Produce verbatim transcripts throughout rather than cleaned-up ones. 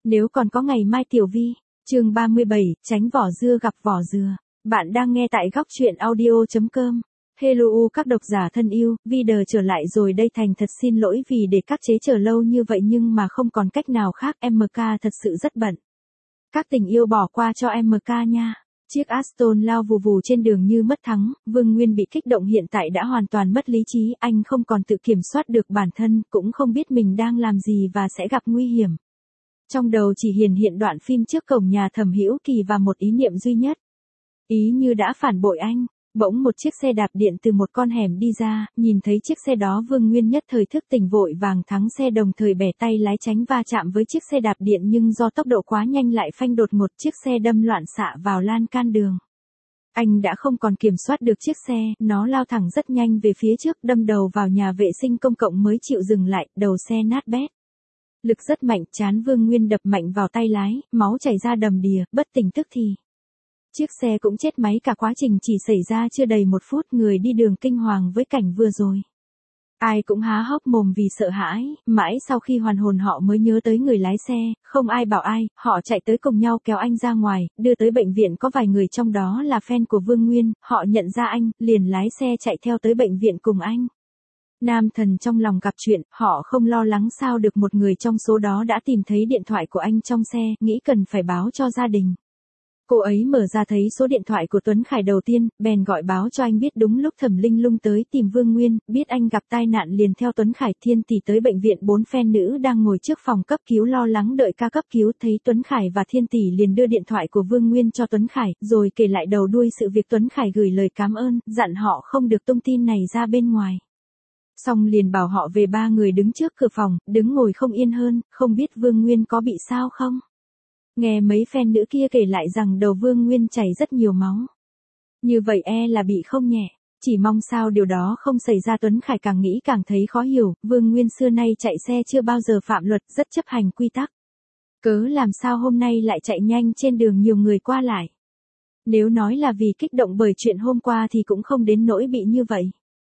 Nếu còn có ngày mai Tiểu Vi, chương ba mươi bảy, tránh vỏ dưa gặp vỏ dừa. Bạn đang nghe tại góc truyện audio chấm com. Hello các độc giả thân yêu, Vider trở lại rồi đây, thành thật xin lỗi vì để các chế chờ lâu như vậy nhưng mà không còn cách nào khác, em ca thật sự rất bận. Các tình yêu bỏ qua cho em ca nha. Chiếc Aston lao vù vù trên đường như mất thắng, Vương Nguyên bị kích động hiện tại đã hoàn toàn mất lý trí, anh không còn tự kiểm soát được bản thân, cũng không biết mình đang làm gì và sẽ gặp nguy hiểm. Trong đầu chỉ hiển hiện đoạn phim trước cổng nhà Thẩm Hữu Kỳ và một ý niệm duy nhất. Ý như đã phản bội anh. Bỗng một chiếc xe đạp điện từ một con hẻm đi ra, nhìn thấy chiếc xe đó Vương Nguyên nhất thời thức tỉnh, vội vàng thắng xe đồng thời bẻ tay lái tránh va chạm với chiếc xe đạp điện, nhưng do tốc độ quá nhanh lại phanh đột ngột, chiếc xe đâm loạn xạ vào lan can đường. Anh đã không còn kiểm soát được chiếc xe, nó lao thẳng rất nhanh về phía trước, đâm đầu vào nhà vệ sinh công cộng mới chịu dừng lại, đầu xe nát bét. Lực rất mạnh, trán Vương Nguyên đập mạnh vào tay lái, máu chảy ra đầm đìa, bất tỉnh tức thì. Chiếc xe cũng chết máy, cả quá trình chỉ xảy ra chưa đầy một phút, người đi đường kinh hoàng với cảnh vừa rồi. Ai cũng há hốc mồm vì sợ hãi, mãi sau khi hoàn hồn họ mới nhớ tới người lái xe, không ai bảo ai, họ chạy tới cùng nhau kéo anh ra ngoài, đưa tới bệnh viện, có vài người trong đó là fan của Vương Nguyên, họ nhận ra anh, liền lái xe chạy theo tới bệnh viện cùng anh. Nam thần trong lòng gặp chuyện, họ không lo lắng sao được, một người trong số đó đã tìm thấy điện thoại của anh trong xe, nghĩ cần phải báo cho gia đình. Cô ấy mở ra thấy số điện thoại của Tuấn Khải đầu tiên, bèn gọi báo cho anh biết. Đúng lúc Thẩm Linh Lung tới tìm Vương Nguyên, biết anh gặp tai nạn liền theo Tuấn Khải Thiên Tỷ tới bệnh viện. Bốn fan nữ đang ngồi trước phòng cấp cứu lo lắng đợi ca cấp cứu, thấy Tuấn Khải và Thiên Tỷ liền đưa điện thoại của Vương Nguyên cho Tuấn Khải, rồi kể lại đầu đuôi sự việc. Tuấn Khải gửi lời cảm ơn, dặn họ không được tung tin này ra bên ngoài. Xong liền bảo họ về. Ba người đứng trước cửa phòng, đứng ngồi không yên hơn, không biết Vương Nguyên có bị sao không. Nghe mấy fan nữ kia kể lại rằng đầu Vương Nguyên chảy rất nhiều máu. Như vậy e là bị không nhẹ, chỉ mong sao điều đó không xảy ra. Tuấn Khải càng nghĩ càng thấy khó hiểu, Vương Nguyên xưa nay chạy xe chưa bao giờ phạm luật, rất chấp hành quy tắc. Cớ làm sao hôm nay lại chạy nhanh trên đường nhiều người qua lại. Nếu nói là vì kích động bởi chuyện hôm qua thì cũng không đến nỗi bị như vậy.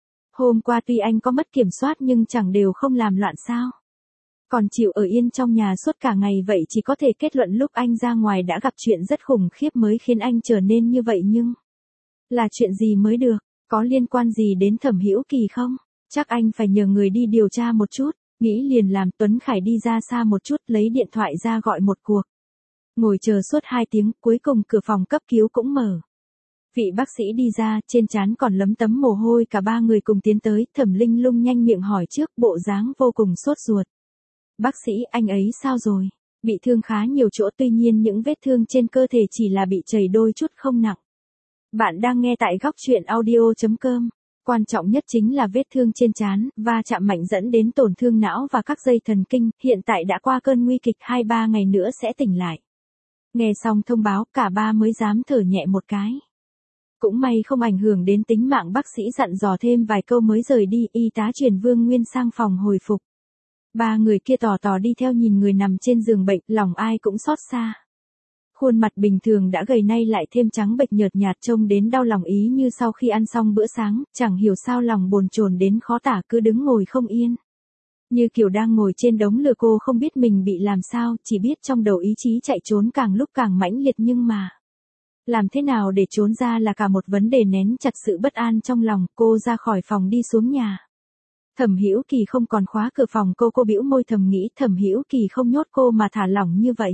Hôm qua tuy anh có mất kiểm soát nhưng chẳng đều không làm loạn sao. Còn chịu ở yên trong nhà suốt cả ngày, vậy chỉ có thể kết luận lúc anh ra ngoài đã gặp chuyện rất khủng khiếp mới khiến anh trở nên như vậy. Nhưng là chuyện gì mới được, có liên quan gì đến Thẩm Hữu Kỳ không? Chắc anh phải nhờ người đi điều tra một chút. Nghĩ liền làm. Tuấn Khải đi ra xa một chút, lấy điện thoại ra gọi một cuộc. Ngồi chờ suốt hai tiếng, cuối cùng cửa phòng cấp cứu cũng mở. Vị bác sĩ đi ra, trên trán còn lấm tấm mồ hôi. Cả ba người cùng tiến tới, Thẩm Linh Lung nhanh miệng hỏi trước, bộ dáng vô cùng sốt ruột. Bác sĩ, anh ấy sao rồi? Bị thương khá nhiều chỗ, tuy nhiên những vết thương trên cơ thể chỉ là bị chảy đôi chút, không nặng. Bạn đang nghe tại góc truyện audio chấm com. Quan trọng nhất chính là vết thương trên trán, va chạm mạnh dẫn đến tổn thương não và các dây thần kinh, hiện tại đã qua cơn nguy kịch, hai ba ngày nữa sẽ tỉnh lại. Nghe xong thông báo, cả ba mới dám thở nhẹ một cái. Cũng may không ảnh hưởng đến tính mạng, bác sĩ dặn dò thêm vài câu mới rời đi. Y tá chuyển Vương Nguyên sang phòng hồi phục. Ba người kia tò tò đi theo, nhìn người nằm trên giường bệnh, lòng ai cũng xót xa. Khuôn mặt bình thường đã gầy nay lại thêm trắng bệch nhợt nhạt, trông đến đau lòng, ý như sau khi ăn xong bữa sáng, chẳng hiểu sao lòng bồn chồn đến khó tả, cứ đứng ngồi không yên. Như kiểu đang ngồi trên đống lửa, cô không biết mình bị làm sao, chỉ biết trong đầu ý chí chạy trốn càng lúc càng mãnh liệt, nhưng mà làm thế nào để trốn ra là cả một vấn đề. Nén chặt sự bất an trong lòng, cô ra khỏi phòng đi xuống nhà. Thẩm Hữu Kỳ không còn khóa cửa phòng cô, cô bĩu môi thầm nghĩ Thẩm Hữu Kỳ không nhốt cô mà thả lỏng như vậy.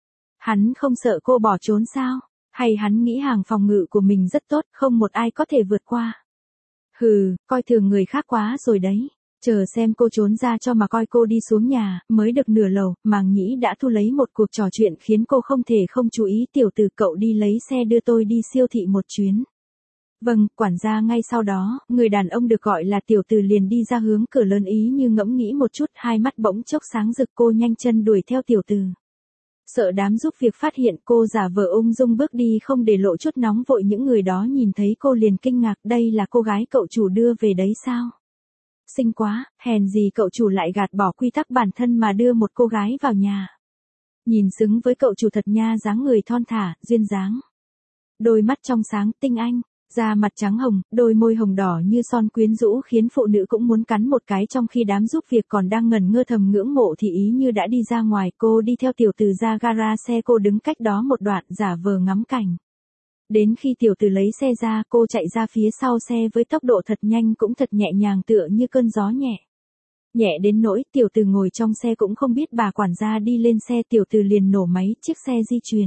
Hắn không sợ cô bỏ trốn sao? Hay hắn nghĩ hàng phòng ngự của mình rất tốt, không một ai có thể vượt qua? Hừ, coi thường người khác quá rồi đấy. Chờ xem cô trốn ra cho mà coi. Cô đi xuống nhà, mới được nửa lầu, Màng Nhĩ đã thu lấy một cuộc trò chuyện khiến cô không thể không chú ý. Tiểu Từ, cậu đi lấy xe đưa tôi đi siêu thị một chuyến. Vâng, quản gia. Ngay sau đó, người đàn ông được gọi là Tiểu Từ liền đi ra hướng cửa lớn, ý như ngẫm nghĩ một chút, hai mắt bỗng chốc sáng rực. Cô nhanh chân đuổi theo Tiểu Từ. Sợ đám giúp việc phát hiện, cô giả vờ ung dung bước đi không để lộ chút nóng vội. Những người đó nhìn thấy cô liền kinh ngạc, đây là cô gái cậu chủ đưa về đấy sao? Xinh quá, hèn gì cậu chủ lại gạt bỏ quy tắc bản thân mà đưa một cô gái vào nhà. Nhìn xứng với cậu chủ thật nha, dáng người thon thả, duyên dáng. Đôi mắt trong sáng, tinh anh. Da mặt trắng hồng, đôi môi hồng đỏ như son quyến rũ khiến phụ nữ cũng muốn cắn một cái, trong khi đám giúp việc còn đang ngẩn ngơ thầm ngưỡng mộ thì ý như đã đi ra ngoài. Cô đi theo tiểu tử ra gara xe, cô đứng cách đó một đoạn giả vờ ngắm cảnh. Đến khi tiểu tử lấy xe ra, cô chạy ra phía sau xe với tốc độ thật nhanh cũng thật nhẹ nhàng tựa như cơn gió nhẹ. Nhẹ đến nỗi tiểu tử ngồi trong xe cũng không biết bà quản gia đi lên xe, tiểu tử liền nổ máy, chiếc xe di chuyển.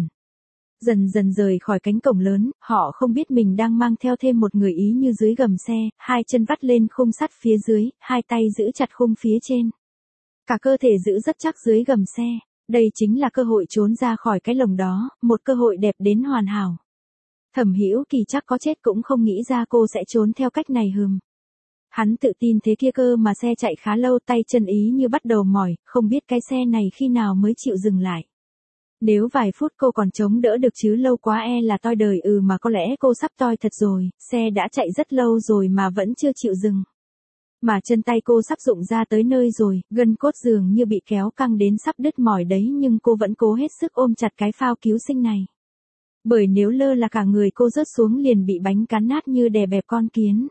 Dần dần rời khỏi cánh cổng lớn, họ không biết mình đang mang theo thêm một người ý như dưới gầm xe, hai chân vắt lên khung sắt phía dưới, hai tay giữ chặt khung phía trên. Cả cơ thể giữ rất chắc dưới gầm xe, đây chính là cơ hội trốn ra khỏi cái lồng đó, một cơ hội đẹp đến hoàn hảo. Thẩm Hữu Kỳ chắc có chết cũng không nghĩ ra cô sẽ trốn theo cách này hừm. Hắn tự tin thế kia cơ mà xe chạy khá lâu, tay chân ý như bắt đầu mỏi, không biết cái xe này khi nào mới chịu dừng lại. Nếu vài phút cô còn chống đỡ được chứ lâu quá e là toi đời. Ừ mà có lẽ cô sắp toi thật rồi, xe đã chạy rất lâu rồi mà vẫn chưa chịu dừng. Mà chân tay cô sắp rụng ra tới nơi rồi, gân cốt dường như bị kéo căng đến sắp đứt mỏi đấy, nhưng cô vẫn cố hết sức ôm chặt cái phao cứu sinh này. Bởi nếu lơ là cả người cô rớt xuống liền bị bánh cán nát như đè bẹp con kiến.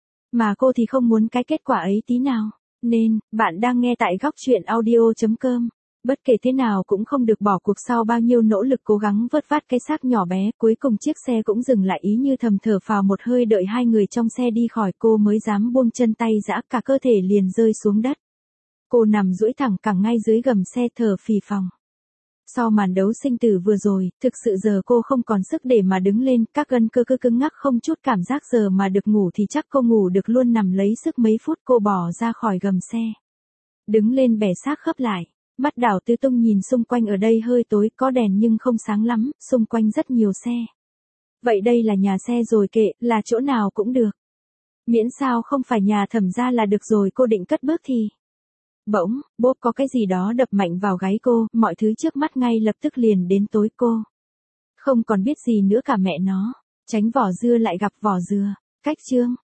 Mà cô thì không muốn cái kết quả ấy tí nào. Nên, bạn đang nghe tại góc truyện audio chấm com. Bất kể thế nào cũng không được bỏ cuộc. Sau bao nhiêu nỗ lực cố gắng vớt vát cái xác nhỏ bé, cuối cùng chiếc xe cũng dừng lại, ý như thầm thở phào một hơi. Đợi hai người trong xe đi khỏi, cô mới dám buông chân tay giã, cả cơ thể liền rơi xuống đất. Cô nằm duỗi thẳng cẳng ngay dưới gầm xe thở phì phòng. Sau màn đấu sinh tử vừa rồi, thực sự giờ cô không còn sức để mà đứng lên, các gân cơ cứ cứng ngắc không chút cảm giác. Giờ mà được ngủ thì chắc cô ngủ được luôn. Nằm lấy sức mấy phút cô bò ra khỏi gầm xe. Đứng lên bẻ xác khớp lại. Mắt đảo tứ tung nhìn xung quanh, ở đây hơi tối, có đèn nhưng không sáng lắm, xung quanh rất nhiều xe. Vậy đây là nhà xe rồi, kệ, là chỗ nào cũng được. Miễn sao không phải nhà Thẩm gia là được rồi. Cô định cất bước thì bỗng, bốp, có cái gì đó đập mạnh vào gáy cô, mọi thứ trước mắt ngay lập tức liền đến tối. Cô không còn biết gì nữa cả, mẹ nó. Tránh vỏ dưa lại gặp vỏ dừa. Cách chương